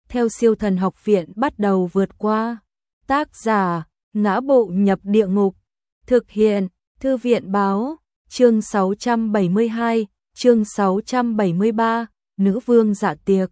theo Siêu Thần Học Viện bắt đầu vượt qua. Tác giả: Ngã Bộ Nhập Địa Ngục. Thực hiện: Thư viện báo. Chương 672, chương 673, Nữ Vương Dạ Tiệc.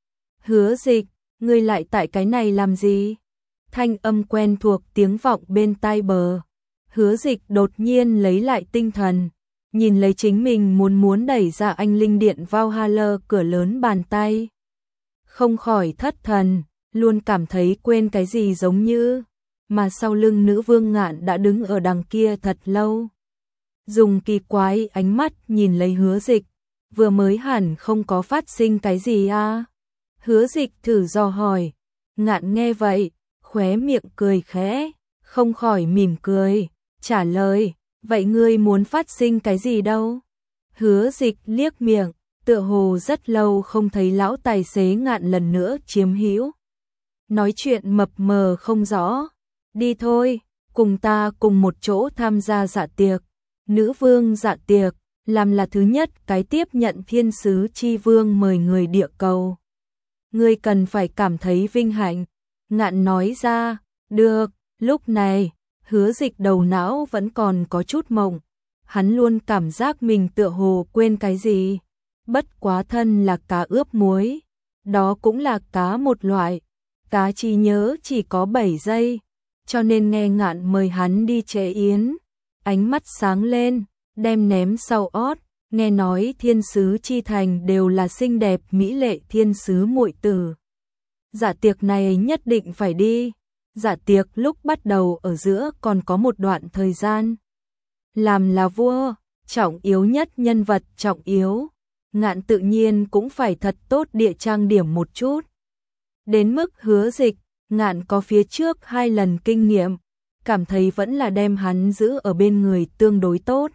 Hứa Dịch, ngươi lại tại cái này làm gì? Thanh âm quen thuộc tiếng vọng bên tai bờ. Hứa Dịch đột nhiên lấy lại tinh thần, nhìn lấy chính mình muốn đẩy ra anh linh điện Valhalla cửa lớn bàn tay. Không khỏi thất thần, luôn cảm thấy quên cái gì giống như, mà sau lưng nữ vương Ngạn đã đứng ở đằng kia thật lâu. Dùng kỳ quái ánh mắt nhìn lấy Hứa Dịch, vừa mới hẳn không có phát sinh cái gì à? Hứa Dịch thử dò hỏi. Ngạn nghe vậy, khóe miệng cười khẽ, không khỏi mỉm cười, trả lời, vậy ngươi muốn phát sinh cái gì đâu? Hứa Dịch liếc miệng, tựa hồ rất lâu không thấy lão tài xế Ngạn lần nữa chiếm hữu. Nói chuyện mập mờ không rõ. Đi thôi, cùng ta cùng một chỗ tham gia dạ tiệc. Nữ vương dạ tiệc, làm là thứ nhất cái tiếp nhận thiên sứ chi vương mời người địa cầu. Ngươi cần phải cảm thấy vinh hạnh. Ngạn nói ra. Được. Lúc này, Hứa Dịch đầu não vẫn còn có chút mộng. Hắn luôn cảm giác mình tựa hồ quên cái gì. Bất quá thân là cá ướp muối, đó cũng là cá một loại. Cá trí nhớ chỉ có 7 giây, cho nên nghe Ngạn mời hắn đi chế yến, ánh mắt sáng lên, đem ném sau ót. Nghe nói thiên sứ chi thành đều là xinh đẹp mỹ lệ thiên sứ muội tử. Dạ tiệc này nhất định phải đi. Dạ tiệc lúc bắt đầu ở giữa còn có một đoạn thời gian. Làm là vua, trọng yếu nhất nhân vật trọng yếu. Ngạn tự nhiên cũng phải thật tốt địa trang điểm một chút. Đến mức Hứa Dịch, Ngạn có phía trước 2 lần kinh nghiệm, cảm thấy vẫn là đem hắn giữ ở bên người tương đối tốt.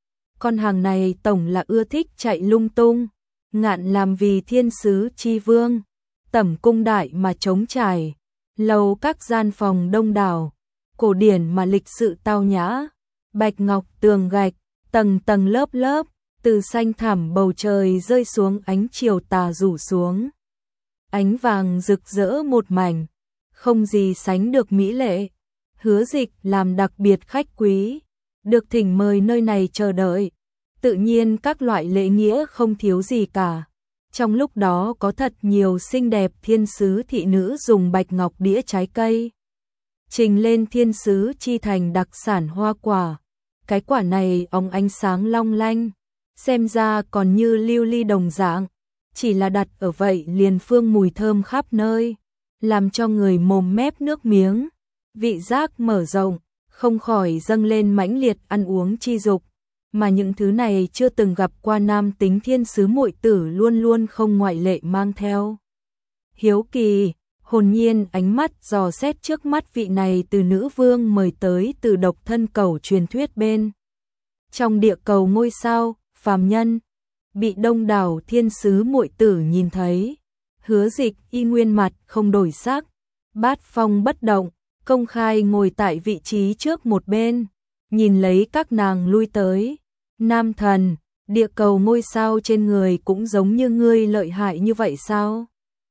Con hàng này tổng là ưa thích chạy lung tung. Ngạn làm vì thiên sứ chi vương, tẩm cung đại mà trống trải, lầu các gian phòng đông đảo, cổ điển mà lịch sự tao nhã, bạch ngọc tường gạch, tầng tầng lớp lớp, từ xanh thẳm bầu trời rơi xuống ánh chiều tà rủ xuống. Ánh vàng rực rỡ một mảnh, không gì sánh được mỹ lệ. Hứa Dịch làm đặc biệt khách quý, được thỉnh mời nơi này chờ đợi. Tự nhiên các loại lễ nghĩa không thiếu gì cả. Trong lúc đó có thật nhiều xinh đẹp thiên sứ thị nữ dùng bạch ngọc đĩa trái cây trình lên thiên sứ chi thành đặc sản hoa quả. Cái quả này óng ánh sáng long lanh, xem ra còn như lưu ly đồng dạng, chỉ là đặt ở vậy liền phương mùi thơm khắp nơi, làm cho người mồm mép nước miếng, vị giác mở rộng, không khỏi dâng lên mãnh liệt ăn uống chi dục. Mà những thứ này chưa từng gặp qua nam tính thiên sứ muội tử luôn luôn không ngoại lệ mang theo hiếu kỳ, hồn nhiên ánh mắt dò xét trước mắt vị này từ nữ vương mời tới từ độc thân cầu truyền thuyết bên trong địa cầu ngôi sao phàm nhân. Bị đông đảo thiên sứ muội tử nhìn thấy, Hứa Dịch y nguyên mặt không đổi sắc, bát phong bất động, công khai ngồi tại vị trí trước một bên, nhìn lấy các nàng lui tới. Nam thần, địa cầu ngôi sao trên người cũng giống như ngươi lợi hại như vậy sao?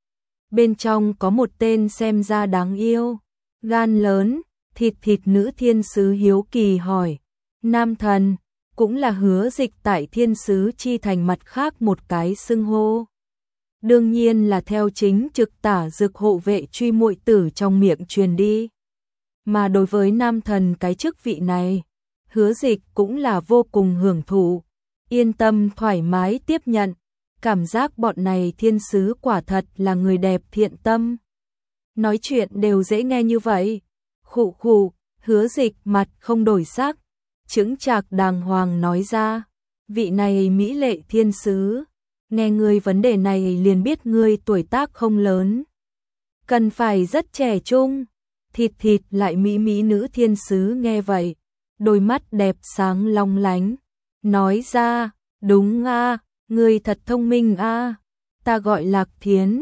Bên trong có một tên xem ra đáng yêu, gan lớn, thịt nữ thiên sứ hiếu kỳ hỏi. Nam thần, cũng là Hứa Dịch tại thiên sứ chi thành mặt khác một cái xưng hô. Đương nhiên là theo chính trực tả dực hộ vệ truy muội tử trong miệng truyền đi. Mà đối với nam thần cái chức vị này, Hứa Dịch cũng là vô cùng hưởng thụ, yên tâm thoải mái tiếp nhận, cảm giác bọn này thiên sứ quả thật là người đẹp thiện tâm. Nói chuyện đều dễ nghe như vậy. Khụ khụ, Hứa Dịch mặt không đổi sắc, chững chạc đàng hoàng nói ra, vị này mỹ lệ thiên sứ, nghe ngươi vấn đề này liền biết ngươi tuổi tác không lớn, cần phải rất trẻ trung. Thịt lại mỹ nữ thiên sứ nghe vậy, đôi mắt đẹp sáng long lánh, nói ra, đúng a, ngươi thật thông minh a. Ta gọi Lạc Thiến,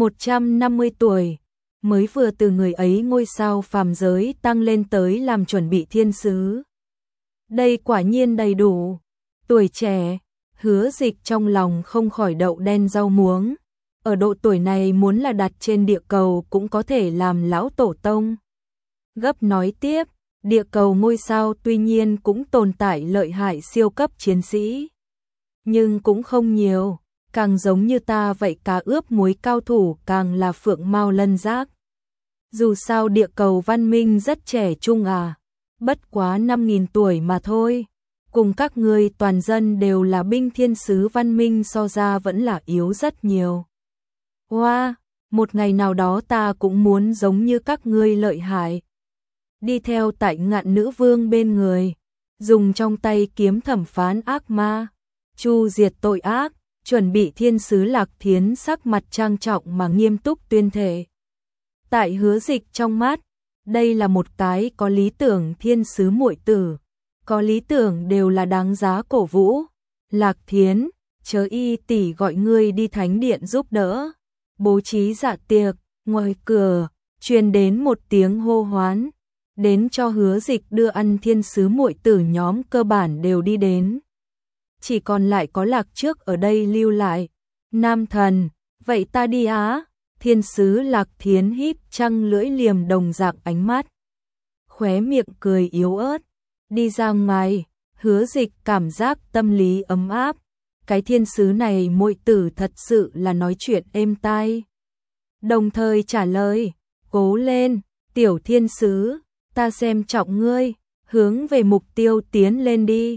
150 tuổi, mới vừa từ người ấy ngôi sao phàm giới tăng lên tới làm chuẩn bị thiên sứ. Đây quả nhiên đầy đủ. Tuổi trẻ, Hứa Dịch trong lòng không khỏi đậu đen rau muống. ở độ tuổi này muốn là đặt trên địa cầu cũng có thể làm lão tổ tông. Gấp nói tiếp, địa cầu ngôi sao tuy nhiên cũng tồn tại lợi hại siêu cấp chiến sĩ, nhưng cũng không nhiều, càng giống như ta vậy cá ướp muối cao thủ càng là phượng mao lân giác. Dù sao địa cầu văn minh rất trẻ trung à, bất quá 5.000 tuổi mà thôi, cùng các ngươi toàn dân đều là binh thiên sứ văn minh so ra vẫn là yếu rất nhiều. Wow, một ngày nào đó ta cũng muốn giống như các ngươi lợi hại. Đi theo tại Ngạn nữ vương bên người, dùng trong tay kiếm thẩm phán ác ma, chu diệt tội ác, chuẩn bị thiên sứ Lạc Thiến sắc mặt trang trọng mà nghiêm túc tuyên thệ. Tại Hứa Dịch trong mắt, đây là một cái có lý tưởng thiên sứ muội tử, có lý tưởng đều là đáng giá cổ vũ. Lạc Thiến, chớ y tỷ gọi ngươi đi thánh điện giúp đỡ, bố trí dạ tiệc. Ngoài cửa truyền đến một tiếng hô hoán, đến cho Hứa Dịch đưa ăn thiên sứ muội tử nhóm cơ bản đều đi đến. Chỉ còn lại có Lạc Trước ở đây lưu lại. Nam thần, vậy ta đi á. Thiên sứ Lạc Thiến híp trăng lưỡi liềm đồng dạng ánh mắt, khóe miệng cười yếu ớt. Đi ra ngoài, Hứa Dịch cảm giác tâm lý ấm áp. Cái thiên sứ này muội tử thật sự là nói chuyện êm tai. Đồng thời trả lời, cố lên, tiểu thiên sứ, ta xem trọng ngươi, hướng về mục tiêu tiến lên đi.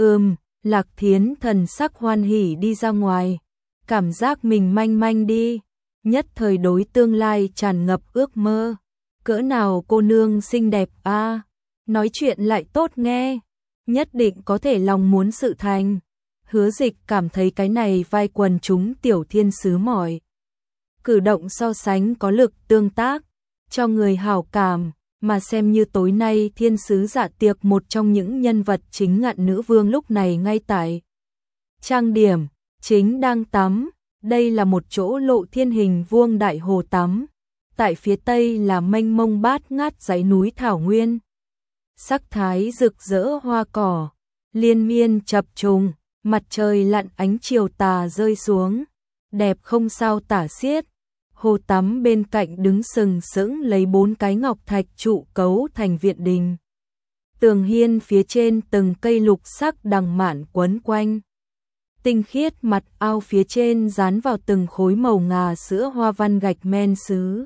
Lạc Thiến thần sắc hoan hỉ đi ra ngoài, cảm giác mình manh manh đi, nhất thời đối tương lai tràn ngập ước mơ. Cỡ nào cô nương xinh đẹp a, nói chuyện lại tốt nghe, nhất định có thể lòng muốn sự thành. Hứa Dịch cảm thấy cái này vai quần chúng tiểu thiên sứ mỏi. Cử động so sánh có lực tương tác, cho người hảo cảm, mà xem như tối nay thiên sứ dạ tiệc một trong những nhân vật chính Ngạn nữ vương lúc này ngay tại trang điểm, chính đang tắm. Đây là một chỗ lộ thiên hình vuông đại hồ tắm, tại phía tây là mênh mông bát ngát dãy núi thảo nguyên. Sắc thái rực rỡ hoa cỏ, liên miên chập trùng, mặt trời lặn ánh chiều tà rơi xuống, đẹp không sao tả xiết. Hồ tắm bên cạnh đứng sừng sững lấy 4 cái ngọc thạch trụ cấu thành viện đình. Tường hiên phía trên từng cây lục sắc đằng mạn quấn quanh. Tinh khiết mặt ao phía trên dán vào từng khối màu ngà sữa hoa văn gạch men sứ.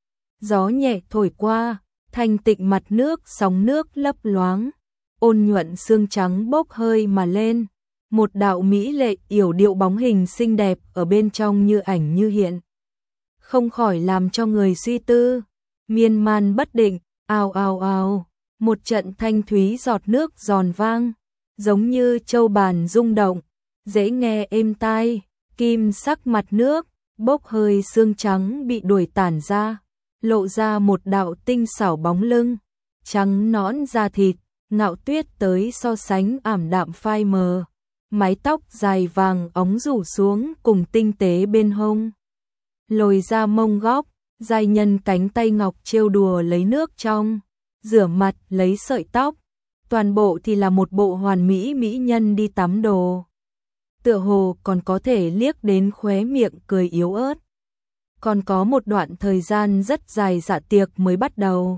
Gió nhẹ thổi qua, thanh tịnh mặt nước sóng nước lấp loáng, ôn nhuận xương trắng bốc hơi mà lên. Một đạo mỹ lệ yểu điệu bóng hình xinh đẹp ở bên trong như ảnh như hiện, không khỏi làm cho người suy tư, miên man bất định. Ào ào ào, một trận thanh thúy giọt nước giòn vang, giống như châu bàn rung động, dễ nghe êm tai. Kim sắc mặt nước, bốc hơi xương trắng bị đuổi tản ra, lộ ra một đạo tinh xảo bóng lưng, trắng nõn da thịt, ngạo tuyết tới so sánh ảm đạm phai mờ, mái tóc dài vàng óng rủ xuống cùng tinh tế bên hông. Lồi ra mông góc, giai nhân cánh tay ngọc trêu đùa lấy nước trong, rửa mặt lấy sợi tóc, toàn bộ thì là một bộ hoàn mỹ mỹ nhân đi tắm đồ. Tựa hồ còn có thể liếc đến khóe miệng cười yếu ớt. Còn có một đoạn thời gian rất dài dạ tiệc mới bắt đầu.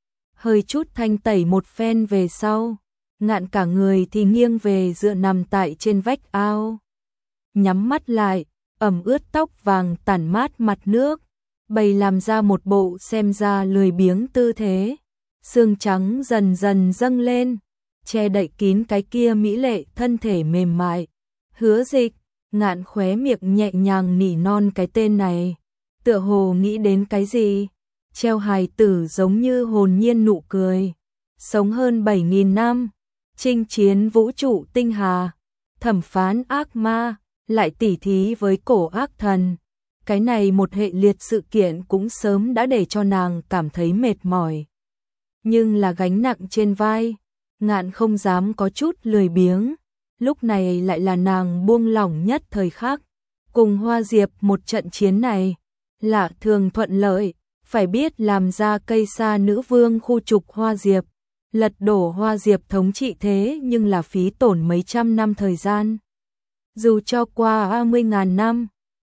Hơi chút thanh tẩy một phen về sau, Ngạn cả người thì nghiêng về dựa nằm tại trên vách ao. Nhắm mắt lại, ẩm ướt tóc vàng tản mát mặt nước, bày làm ra một bộ xem ra lười biếng tư thế. Xương trắng dần dần dâng lên, che đậy kín cái kia mỹ lệ thân thể mềm mại. Hứa Dịch, Ngạn khóe miệng nhẹ nhàng nỉ non cái tên này, tựa hồ nghĩ đến cái gì, treo hài tử giống như hồn nhiên nụ cười. Sống hơn 7.000 năm, chinh chiến vũ trụ tinh hà, thẩm phán ác ma, lại tỉ thí với cổ ác thần. Cái này một hệ liệt sự kiện cũng sớm đã để cho nàng cảm thấy mệt mỏi. Nhưng là gánh nặng trên vai, Ngạn không dám có chút lười biếng. Lúc này lại là nàng buông lỏng nhất thời khắc. Cùng Hoa Diệp một trận chiến này, lạ thường thuận lợi, phải biết làm ra cây sa nữ vương khu trục Hoa Diệp, lật đổ Hoa Diệp thống trị thế nhưng là phí tổn mấy trăm năm thời gian. Dù cho qua 20.000 năm,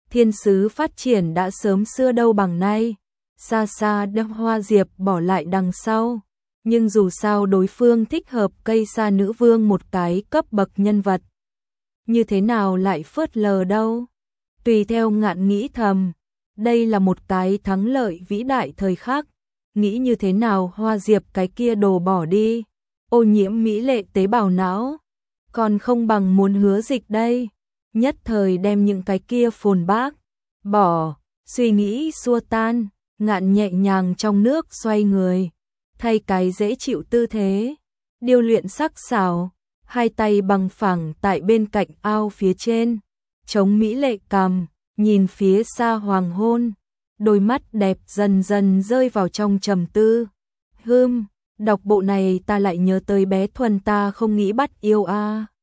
thiên sứ phát triển đã sớm xưa đâu bằng nay, xa xa đem Hoa Diệp bỏ lại đằng sau. Nhưng dù sao đối phương thích hợp cây sa nữ vương một cái cấp bậc nhân vật. Như thế nào lại phớt lờ đâu? Tùy theo Ngạn nghĩ thầm, đây là một cái thắng lợi vĩ đại thời khắc. Nghĩ như thế nào Hoa Diệp cái kia đồ bỏ đi, ô nhiễm mỹ lệ tế bào não, còn không bằng muốn Hứa Dịch đây. Nhất thời đem những cái kia phồn bác bỏ, suy nghĩ xua tan, Ngạn nhẹ nhàng trong nước xoay người, thay cái dễ chịu tư thế, điêu luyện sắc sảo, hai tay bằng phẳng tại bên cạnh ao phía trên, chống mỹ lệ cằm, nhìn phía xa hoàng hôn, đôi mắt đẹp dần dần rơi vào trong trầm tư. Đọc bộ này ta lại nhớ tới bé Thuần ta không nghĩ bắt yêu a.